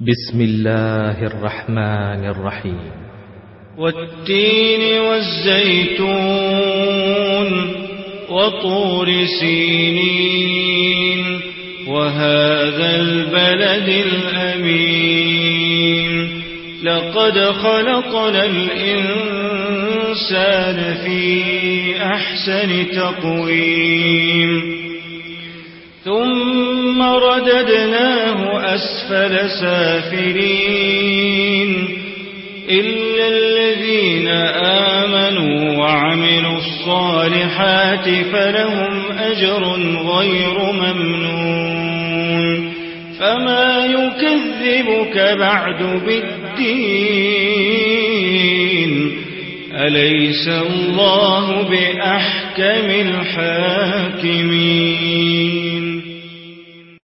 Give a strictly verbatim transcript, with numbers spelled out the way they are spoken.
بسم الله الرحمن الرحيم. والتين والزيتون وطور سينين وهذا البلد الأمين لقد خلقنا الإنسان في أحسن تقويم ثم رددناه أسفل سافلين إلا الذين آمنوا وعملوا الصالحات فلهم أجر غير ممنون فما يكذبك بعد بالدين أليس الله بأحكم الحاكمين.